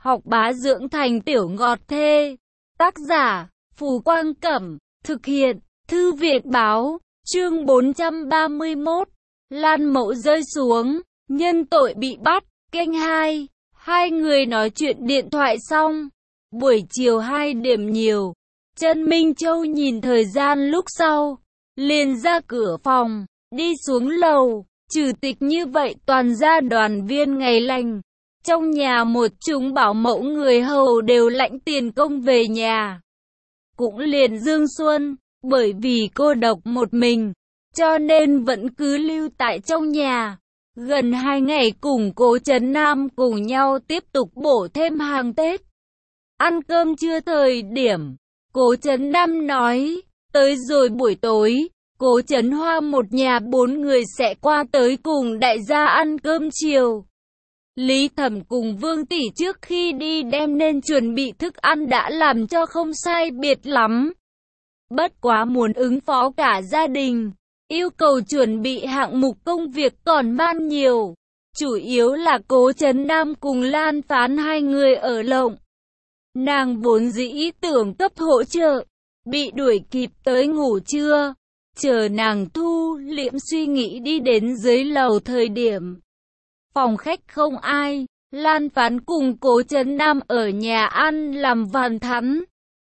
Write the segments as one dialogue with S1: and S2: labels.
S1: học bá dưỡng thành tiểu ngọt thê. Tác giả, Phù Quang Cẩm, thực hiện, Thư viện Báo, chương 431, Lan Mậu rơi xuống, nhân tội bị bắt, kênh 2. Hai người nói chuyện điện thoại xong, buổi chiều 2 điểm nhiều, Trân Minh Châu nhìn thời gian lúc sau, liền ra cửa phòng, đi xuống lầu, trừ tịch như vậy toàn gia đoàn viên ngày lành. Trong nhà một chúng bảo mẫu người hầu đều lãnh tiền công về nhà. Cũng liền Dương Xuân, bởi vì cô độc một mình, cho nên vẫn cứ lưu tại trong nhà. Gần 2 ngày cùng Cố Trấn Nam cùng nhau tiếp tục bổ thêm hàng Tết. Ăn cơm trưa thời điểm, Cố Trấn Nam nói, tới rồi buổi tối, Cố Trấn Hoa một nhà 4 người sẽ qua tới cùng đại gia ăn cơm chiều. Lý Thẩm cùng Vương Tỷ trước khi đi đem nên chuẩn bị thức ăn đã làm cho không sai biệt lắm. Bất quá muốn ứng phó cả gia đình, yêu cầu chuẩn bị hạng mục công việc còn man nhiều. Chủ yếu là Cố Trấn Nam cùng Lan Phán hai người ở lộng. Nàng vốn dĩ tưởng cấp hỗ trợ, bị đuổi kịp tới ngủ trưa. Chờ nàng thu liễm suy nghĩ đi đến dưới lầu thời điểm. Phòng khách không ai, Lan Phán cùng Cố Trấn Nam ở nhà ăn làm vàn thắn.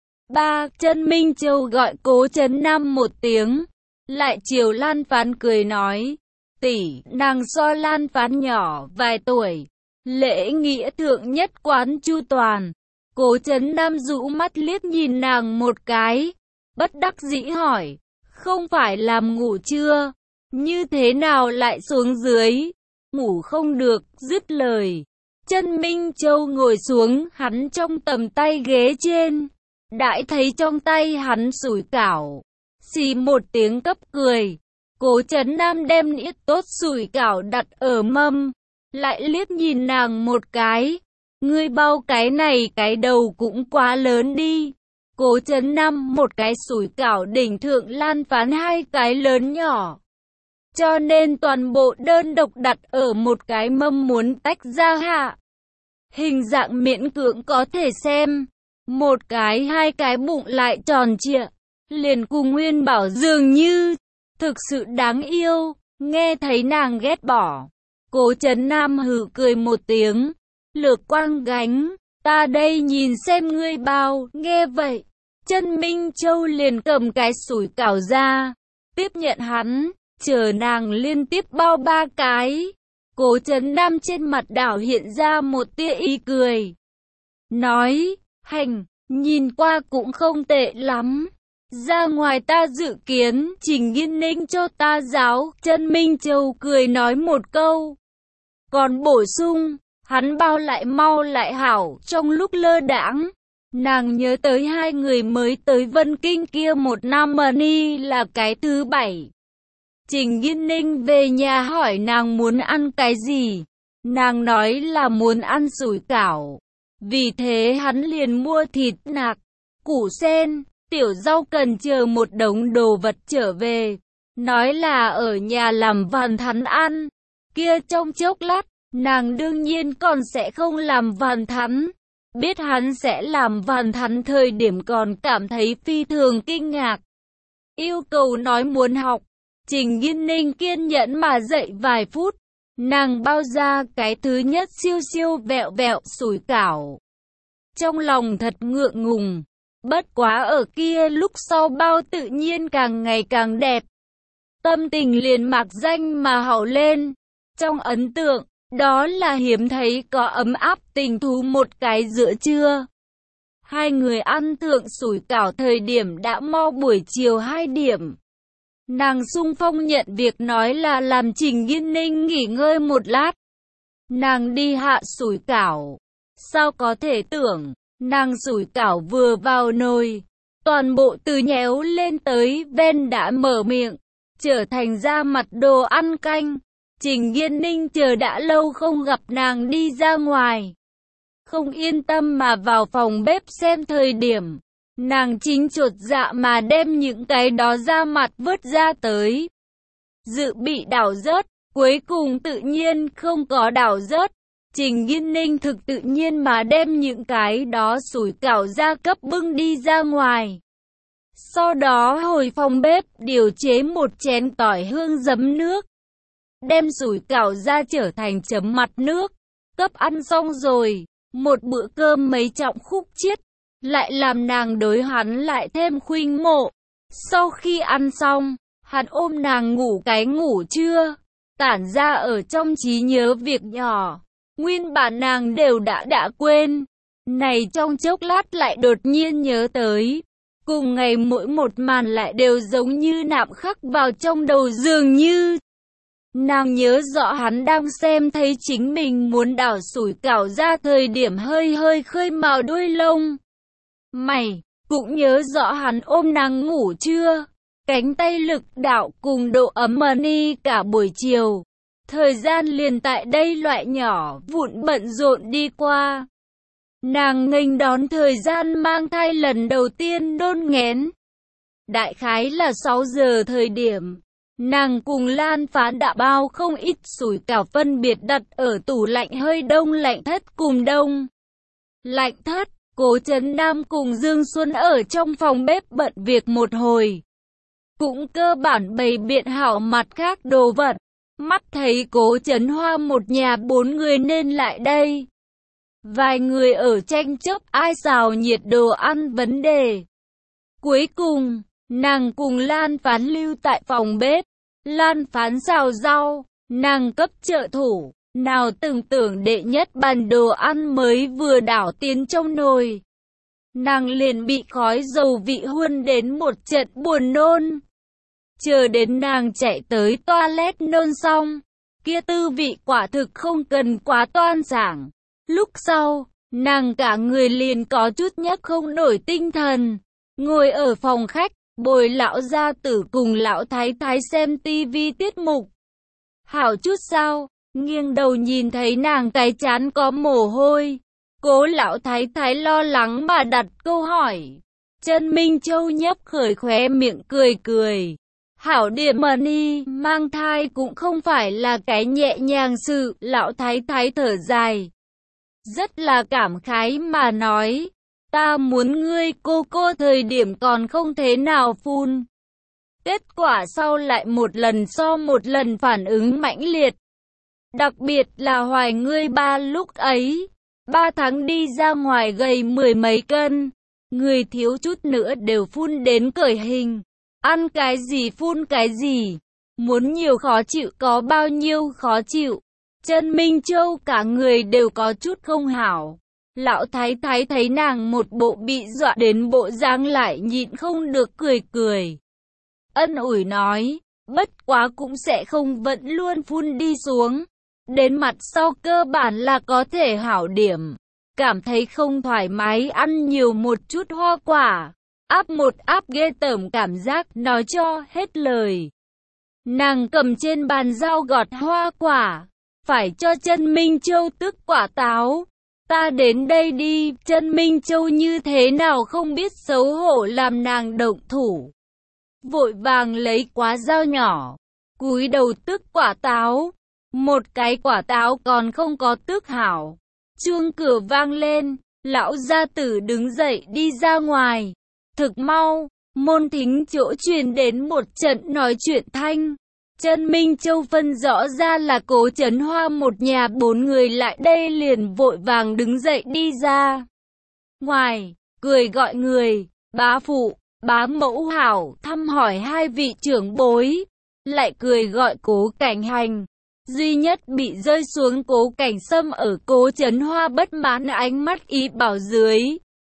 S1: Trân Minh Châu gọi Cố Trấn Nam một tiếng, lại chiều Lan Phán cười nói, tỷ, nàng so Lan Phán nhỏ vài tuổi, lễ nghĩa thượng nhất quán chu toàn. Cố Trấn Nam rũ mắt liếc nhìn nàng một cái, bất đắc dĩ hỏi, không phải làm ngủ chưa, như thế nào lại xuống dưới? Ngủ không được, dứt lời. Trân Minh Châu ngồi xuống hắn trong tầm tay ghế trên. Đãi thấy trong tay hắn sủi cảo. Xì một tiếng cấp cười. Cố Trấn Nam đem nĩa tốt sủi cảo đặt ở mâm. Lại liếc nhìn nàng một cái. Ngươi bao cái này cái đầu cũng quá lớn đi. Cố Trấn Nam một cái sủi cảo đỉnh thượng Lan Phán hai cái lớn nhỏ. Cho nên toàn bộ đơn độc đặt ở một cái mâm muốn tách ra hạ. Hình dạng miễn cưỡng có thể xem. Một cái hai cái bụng lại tròn trịa. Liền cùng Nguyên Bảo dường như. Thực sự đáng yêu. Nghe thấy nàng ghét bỏ. Cố Trấn Nam hừ cười một tiếng. Lược quang gánh. Ta đây nhìn xem ngươi bao. Nghe vậy. Trân Minh Châu liền cầm cái sủi cảo ra. Tiếp nhận hắn. Chờ nàng liên tiếp bao 3 cái. Cố Trấn Nam trên mặt đảo hiện ra một tia ý cười. Nói, hành, nhìn qua cũng không tệ lắm. Ra ngoài ta dự kiến, Trình Nghiên Ninh cho ta giáo. Trân Minh Châu cười nói một câu. Còn bổ sung, hắn bao lại mau lại hảo. Trong lúc lơ đãng, nàng nhớ tới hai người mới tới Vân Kinh kia một năm mà ni là cái thứ 7. Trình Nghiên Ninh về nhà hỏi nàng muốn ăn cái gì. Nàng nói là muốn ăn sủi cảo. Vì thế hắn liền mua thịt nạc, củ sen, tiểu rau cần chờ một đống đồ vật trở về. Nói là ở nhà làm vàn thắn ăn. Kia trong chốc lát, nàng đương nhiên còn sẽ không làm vàn thắn. Biết hắn sẽ làm vàn thắn thời điểm còn cảm thấy phi thường kinh ngạc. Yêu cầu nói muốn học. Trình Nghiên Ninh kiên nhẫn mà dậy vài phút, nàng bao ra cái thứ nhất siêu siêu vẹo vẹo sủi cảo. Trong lòng thật ngượng ngùng, bất quá ở kia lúc sau bao tự nhiên càng ngày càng đẹp. Tâm tình liền mạc danh mà hậu lên, trong ấn tượng, đó là hiếm thấy có ấm áp tình thú một cái giữa trưa. Hai người ăn thượng sủi cảo thời điểm đã mo buổi chiều 2 điểm. Nàng xung phong nhận việc nói là làm Trình Nghiên Ninh nghỉ ngơi một lát. Nàng đi hạ sủi cảo. Sao có thể tưởng, nàng sủi cảo vừa vào nồi. Toàn bộ từ nhéo lên tới ven đã mở miệng. Trở thành ra mặt đồ ăn canh. Trình Nghiên Ninh chờ đã lâu không gặp nàng đi ra ngoài. Không yên tâm mà vào phòng bếp xem thời điểm. Nàng chính chột dạ mà đem những cái đó ra mặt vớt ra tới. Dự bị đảo rớt, cuối cùng tự nhiên không có đảo rớt. Trình Nghiên Ninh thực tự nhiên mà đem những cái đó sủi cảo ra cấp bưng đi ra ngoài. Sau đó hồi phòng bếp điều chế một chén tỏi hương giấm nước. Đem sủi cảo ra trở thành chấm mặt nước. Cấp ăn xong rồi, một bữa cơm mấy trọng khúc chiết, lại làm nàng đối hắn lại thêm khuynh mộ. Sau khi ăn xong, hắn ôm nàng ngủ cái ngủ trưa, tản ra ở trong trí nhớ việc nhỏ. Nguyên bản nàng đều đã quên. Này trong chốc lát lại đột nhiên nhớ tới. Cùng ngày mỗi một màn lại đều giống như nạm khắc vào trong đầu dường như. Nàng nhớ rõ hắn đang xem thấy chính mình muốn đảo sủi cảo ra thời điểm hơi hơi khơi mào đuôi lông mày, cũng nhớ rõ hắn ôm nàng ngủ trưa, cánh tay lực đạo cùng độ ấm ni cả buổi chiều. Thời gian liền tại đây loại nhỏ vụn bận rộn đi qua. Nàng nghênh đón thời gian mang thai lần đầu tiên đôn nghén. Đại khái là 6 giờ thời điểm, nàng cùng Lan Phán đã bao không ít sủi cảo phân biệt đặt ở tủ lạnh hơi đông lạnh thất cùng đông. Lạnh thất, Cố Trấn Nam cùng Dương Xuân ở trong phòng bếp bận việc một hồi. Cũng cơ bản bày biện hảo mặt khác đồ vật. Mắt thấy Cố Trấn Hoa một nhà 4 người nên lại đây. Vài người ở tranh chấp ai xào nhiệt đồ ăn vấn đề. Cuối cùng, nàng cùng Lan Phán lưu tại phòng bếp. Lan Phán xào rau, nàng cấp trợ thủ. Nào từng tưởng đệ nhất bàn đồ ăn mới vừa đảo tiến trong nồi, nàng liền bị khói dầu vị huân đến một trận buồn nôn. Chờ đến nàng chạy tới toilet nôn xong, kia tư vị quả thực không cần quá toan giảng. Lúc sau, nàng cả người liền có chút nhấc không nổi tinh thần, ngồi ở phòng khách, bồi lão gia tử cùng lão thái thái xem tivi tiết mục. Hảo chút sao, nghiêng đầu nhìn thấy nàng cái trán có mồ hôi. Cố lão thái thái lo lắng mà đặt câu hỏi. Trần Minh Châu nhấp khởi khóe miệng cười cười. Hảo điểm ni, mang thai cũng không phải là cái nhẹ nhàng sự, lão thái thái thở dài. Rất là cảm khái mà nói, ta muốn ngươi cô thời điểm còn không thế nào phun. Kết quả sau lại một lần so một lần phản ứng mãnh liệt. Đặc biệt là hoài ngươi ba lúc ấy, 3 tháng đi ra ngoài gầy 10 mấy cân, người thiếu chút nữa đều phun đến cởi hình. Ăn cái gì phun cái gì, muốn nhiều khó chịu có bao nhiêu khó chịu. Trần Minh Châu cả người đều có chút không hảo. Lão thái thái thấy nàng một bộ bị dọa đến bộ dáng lại nhịn không được cười cười. Ân ủi nói, bất quá cũng sẽ không vẫn luôn phun đi xuống. Đến mặt sau cơ bản là có thể hảo điểm. Cảm thấy không thoải mái ăn nhiều một chút hoa quả. Áp ghê tởm cảm giác nói cho hết lời. Nàng cầm trên bàn dao gọt hoa quả. Phải cho Trần Minh Châu tức quả táo. Ta đến đây đi, Trần Minh Châu như thế nào không biết xấu hổ làm nàng động thủ. Vội vàng lấy quá dao nhỏ, cúi đầu tức quả táo. Một cái quả táo còn không có tước hảo. Chuông cửa vang lên, lão gia tử đứng dậy đi ra ngoài. Thực mau, môn thính chỗ truyền đến một trận nói chuyện thanh. Trần Minh Châu phân rõ ra là Cố Trấn Hoa một nhà 4 người lại đây liền vội vàng đứng dậy đi ra. Ngoài, cười gọi người, bá phụ, bá mẫu hảo, thăm hỏi hai vị trưởng bối. Lại cười gọi Cố Cảnh Hành. Duy nhất bị rơi xuống Cố Cảnh Sâm ở Cố Trấn Hoa bất mãn ánh mắt ý bảo dưới.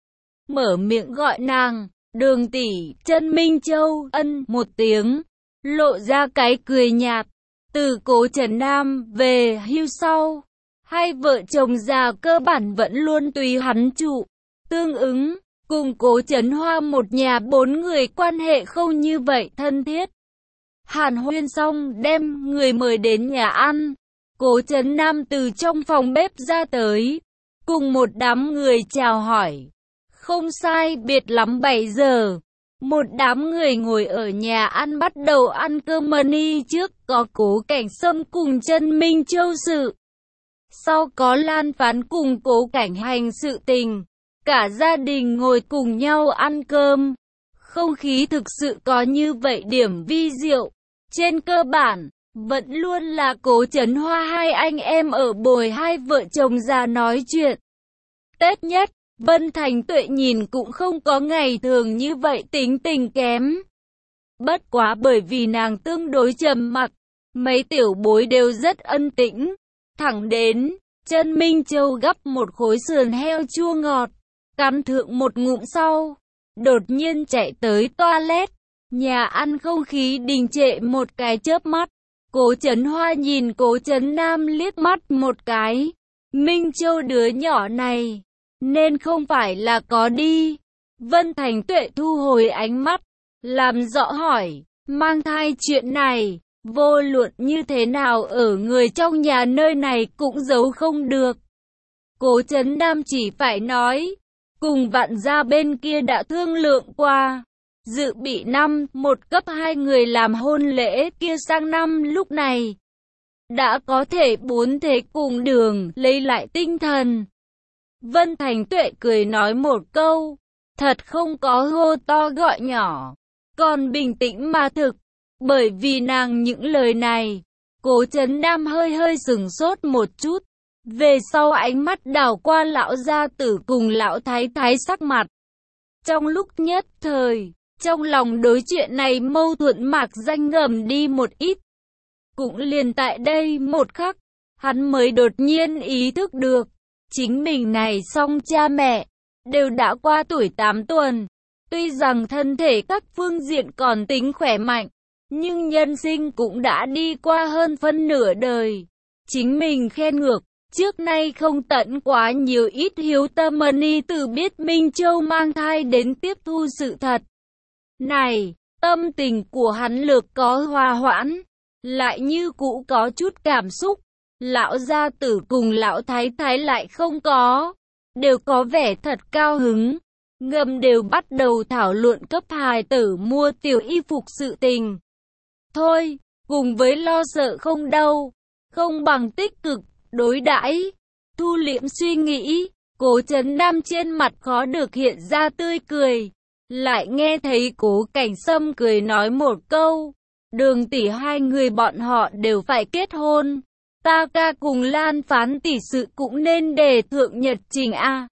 S1: Mở miệng gọi nàng, Đường tỷ, Trần Minh Châu, ân một tiếng. Lộ ra cái cười nhạt. Từ Cố Trấn Nam về hưu sau, hai vợ chồng già cơ bản vẫn luôn tùy hắn trụ. Tương ứng, cùng Cố Trấn Hoa một nhà 4 người quan hệ không như vậy thân thiết. Hàn huyên xong đem người mời đến nhà ăn. Cố Trấn Nam từ trong phòng bếp ra tới, cùng một đám người chào hỏi. Không sai biệt lắm 7 giờ. Một đám người ngồi ở nhà ăn bắt đầu ăn cơm ni trước có Cố Cảnh Sâm cùng Trần Minh Châu sự. Sau có Lan Phán cùng Cố Cảnh Hành sự tình, cả gia đình ngồi cùng nhau ăn cơm. Không khí thực sự có như vậy điểm vi diệu. Trên cơ bản, vẫn luôn là Cố Chấn Hoa hai anh em ở bồi hai vợ chồng già nói chuyện. Tết nhất, Vân Thành Tuệ nhìn cũng không có ngày thường như vậy tính tình kém. Bất quá bởi vì nàng tương đối trầm mặc, mấy tiểu bối đều rất ân tĩnh. Thẳng đến, Trân Minh Châu gắp một khối sườn heo chua ngọt, cắn thượng một ngụm sau, đột nhiên chạy tới toilet. Nhà ăn không khí đình trệ một cái chớp mắt. Cố Chấn Hoa nhìn Cố Chấn Nam liếc mắt một cái. Minh Châu đứa nhỏ này, nên không phải là có đi. Vân Thành Tuệ thu hồi ánh mắt, làm rõ hỏi, mang thai chuyện này, vô luận như thế nào ở người trong nhà nơi này cũng giấu không được. Cố Chấn Nam chỉ phải nói, cùng Vạn gia bên kia đã thương lượng qua. Dự bị năm một cấp hai người làm hôn lễ kia sang năm lúc này. Đã có thể bốn thế cùng đường lấy lại tinh thần. Vân Thành Tuệ cười nói một câu, thật không có hô to gọi nhỏ, còn bình tĩnh mà thực. Bởi vì nàng những lời này, Cố Chấn Nam hơi hơi sửng sốt một chút. Về sau ánh mắt đảo qua lão gia tử cùng lão thái thái sắc mặt. Trong lúc nhất thời, trong lòng đối chuyện này mâu thuẫn mạc danh ngầm đi một ít. Cũng liền tại đây một khắc, hắn mới đột nhiên ý thức được, chính mình này song cha mẹ, đều đã qua tuổi 8 tuần. Tuy rằng thân thể các phương diện còn tính khỏe mạnh, nhưng nhân sinh cũng đã đi qua hơn phân nửa đời. Chính mình khen ngược, trước nay không tận quá nhiều ít hiếu tâm ni từ biết Minh Châu mang thai đến tiếp thu sự thật. Này, tâm tình của hắn lược có hòa hoãn, lại như cũ có chút cảm xúc. Lão gia tử cùng lão thái thái lại không có, đều có vẻ thật cao hứng. Ngầm đều bắt đầu thảo luận cấp hài tử mua tiểu y phục sự tình. Thôi, cùng với lo sợ không đâu, không bằng tích cực đối đãi. Thu liễm suy nghĩ, Cố Chấn Nam trên mặt khó được hiện ra tươi cười. Lại nghe thấy Cố Cảnh Sâm cười nói một câu, Đường tỷ hai người bọn họ đều phải kết hôn. Ta ca cùng Lan Phán tỷ sự cũng nên đề thượng nhật trình a.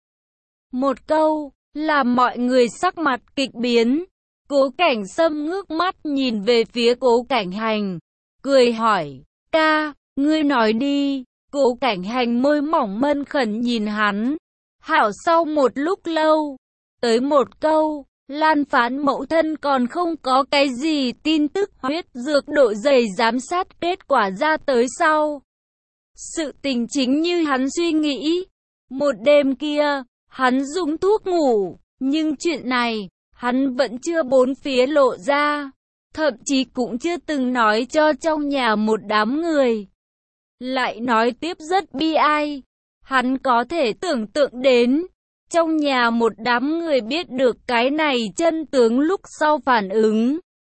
S1: Một câu, làm mọi người sắc mặt kịch biến. Cố Cảnh Sâm ngước mắt nhìn về phía Cố Cảnh Hành, cười hỏi, ca, ngươi nói đi. Cố Cảnh Hành môi mỏng mân khẩn nhìn hắn. Hảo sau một lúc lâu, tới một câu, Lan Phán mẫu thân còn không có cái gì tin tức huyết dược độ dày giám sát kết quả ra tới sau. Sự tình chính như hắn suy nghĩ. Một đêm kia, hắn dùng thuốc ngủ, nhưng chuyện này, hắn vẫn chưa bốn phía lộ ra. Thậm chí cũng chưa từng nói cho trong nhà một đám người. Lại nói tiếp rất bi ai. Hắn có thể tưởng tượng đến, trong nhà một đám người biết được cái này chân tướng lúc sau phản ứng.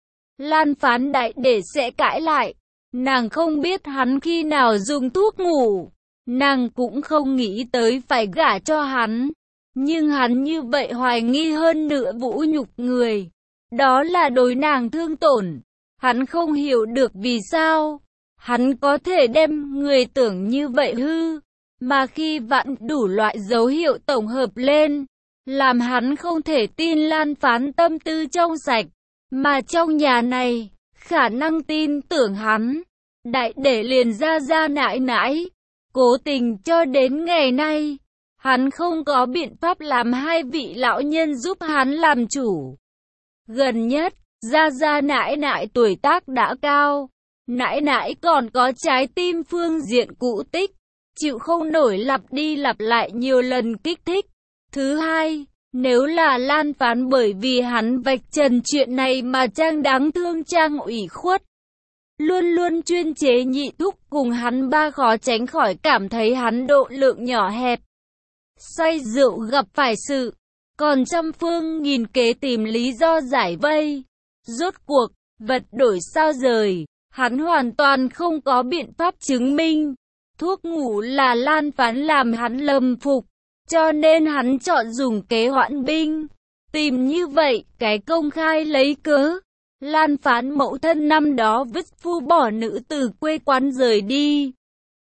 S1: Lan Phán đại để sẽ cãi lại. Nàng không biết hắn khi nào dùng thuốc ngủ. Nàng cũng không nghĩ tới phải gả cho hắn. Nhưng hắn như vậy hoài nghi hơn nữa vũ nhục người. Đó là đối nàng thương tổn. Hắn không hiểu được vì sao. Hắn có thể đem người tưởng như vậy hư. Mà khi vặn đủ loại dấu hiệu tổng hợp lên, làm hắn không thể tin Lan Phán tâm tư trong sạch. Mà trong nhà này, khả năng tin tưởng hắn. Đại để liền ra nãi nãi. Cố tình cho đến ngày nay, hắn không có biện pháp làm hai vị lão nhân giúp hắn làm chủ. Gần nhất, ra nãi nãi tuổi tác đã cao. Nãi nãi còn có trái tim phương diện cụ tích, chịu không nổi lặp đi lặp lại nhiều lần kích thích. Thứ hai, nếu là Lan Phán bởi vì hắn vạch trần chuyện này mà Trang đáng thương Trang ủy khuất. Luôn luôn chuyên chế nhị thúc cùng hắn ba khó tránh khỏi cảm thấy hắn độ lượng nhỏ hẹp. Say rượu gặp phải sự, còn trăm phương nghìn kế tìm lý do giải vây. Rốt cuộc, vật đổi sao rời, hắn hoàn toàn không có biện pháp chứng minh. thuốc ngủ là Lan Phán làm hắn lầm phục, cho nên hắn chọn dùng kế hoãn binh. Tìm như vậy, cái công khai lấy cớ. Lan Phán mẫu thân năm đó vứt phu bỏ nữ từ quê quán rời đi.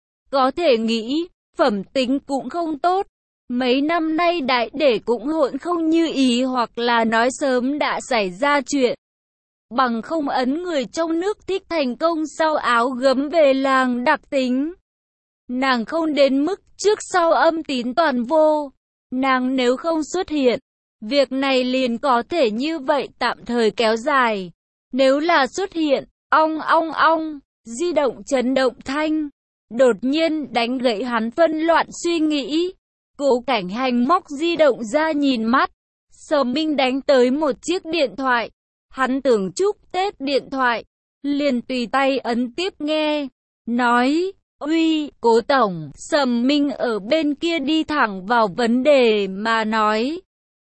S1: Có thể nghĩ, phẩm tính cũng không tốt. Mấy năm nay đại để cũng hỗn không như ý hoặc là nói sớm đã xảy ra chuyện. Bằng không ấn người trong nước thích thành công sau áo gấm về làng đặc tính. Nàng không đến mức trước sau âm tín toàn vô. Nàng nếu không xuất hiện, việc này liền có thể như vậy tạm thời kéo dài. Nếu là xuất hiện, ong ong ong, di động chấn động thanh. Đột nhiên đánh gãy hắn phân loạn suy nghĩ. Cố Cảnh Hành móc di động ra nhìn mắt. Sở Minh đánh tới một chiếc điện thoại. Hắn tưởng chúc Tết điện thoại. Liền tùy tay ấn tiếp nghe. Nói, uy, Cố Tổng. Sở Minh ở bên kia đi thẳng vào vấn đề mà nói.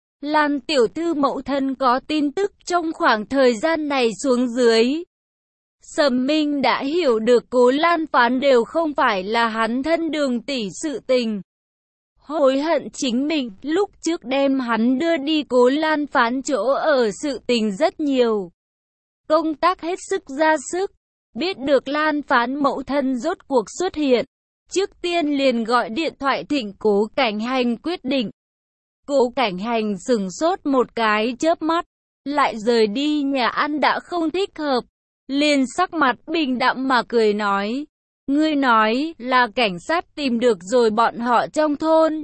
S1: Lan tiểu thư mẫu thân có tin tức trong khoảng thời gian này xuống dưới. Sở Minh đã hiểu được Cố Lan Phán đều không phải là hắn thân đường tỷ sự tình. Hối hận chính mình, lúc trước đem hắn đưa đi Cố Lan Phán chỗ ở sự tình rất nhiều. Công tác hết sức ra sức, biết được Lan Phán mẫu thân rốt cuộc xuất hiện. Trước tiên liền gọi điện thoại thỉnh Cố Cảnh Hành quyết định. Cố Cảnh Hành sửng sốt một cái chớp mắt, lại rời đi nhà ăn đã không thích hợp. Liền sắc mặt bình đạm mà cười nói. Ngươi nói là cảnh sát tìm được rồi bọn họ trong thôn.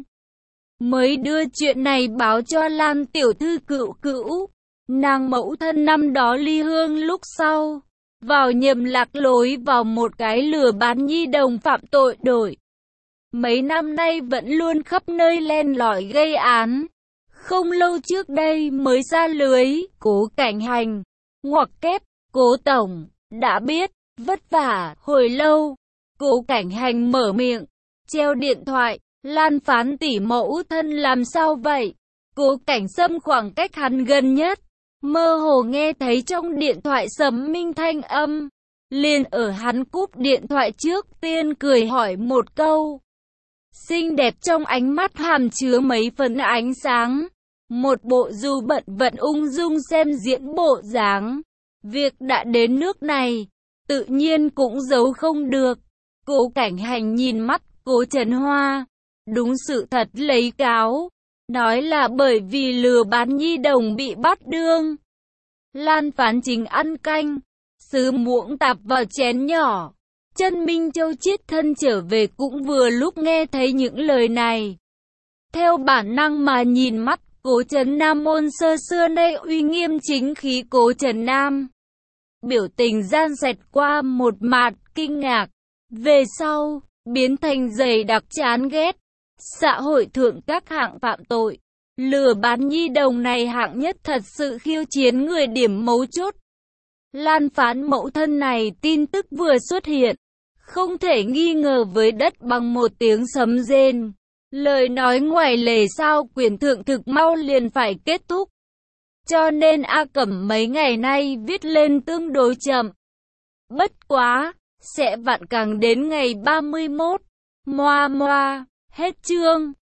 S1: Mới đưa chuyện này báo cho Lan tiểu thư cữu cữu. Nàng mẫu thân năm đó ly hương lúc sau. Vào nhầm lạc lối vào một cái lừa bán nhi đồng phạm tội đổi. Mấy năm nay vẫn luôn khắp nơi len lỏi gây án. Không lâu trước đây mới ra lưới. Cố Cảnh Hành ngoặc kép. Cố Tổng, đã biết, vất vả, hồi lâu. Cố Cảnh Hành mở miệng, treo điện thoại. Lan Phán tỷ mẫu thân làm sao vậy? Cố Cảnh Sâm khoảng cách hắn gần nhất, mơ hồ nghe thấy trong điện thoại Sầm Minh thanh âm. Liền ở hắn cúp điện thoại trước tiên cười hỏi một câu. Xinh đẹp trong ánh mắt hàm chứa mấy phần ánh sáng. Một bộ dù bận vận ung dung xem diễn bộ dáng. Việc đã đến nước này, tự nhiên cũng giấu không được. Cố Cảnh Hành nhìn mắt Cố Trấn Hoa, đúng sự thật lấy cáo, nói là bởi vì lừa bán nhi đồng bị bắt đương. Lan Phán chính ăn canh, sứ muỗng tạp vào chén nhỏ. Chân Minh Châu chiết thân trở về cũng vừa lúc nghe thấy những lời này. Theo bản năng mà nhìn mắt Cố Trấn Nam ôn sơ xưa nay uy nghiêm chính khí Cố Trấn Nam. Biểu tình gian xẹt qua một mạt kinh ngạc, về sau, biến thành dày đặc chán ghét. Xã hội thượng các hạng phạm tội, lừa bán nhi đồng này hạng nhất thật sự khiêu chiến người điểm mấu chốt. Lan Phán mẫu thân này tin tức vừa xuất hiện, không thể nghi ngờ với đất bằng một tiếng sấm rền. Lời nói ngoài lề sao quyền thượng thực mau liền phải kết thúc. Cho nên A Cẩm mấy ngày nay viết lên tương đối chậm. Bất quá, sẽ vặn càng đến ngày 31. Moa moa, hết chương.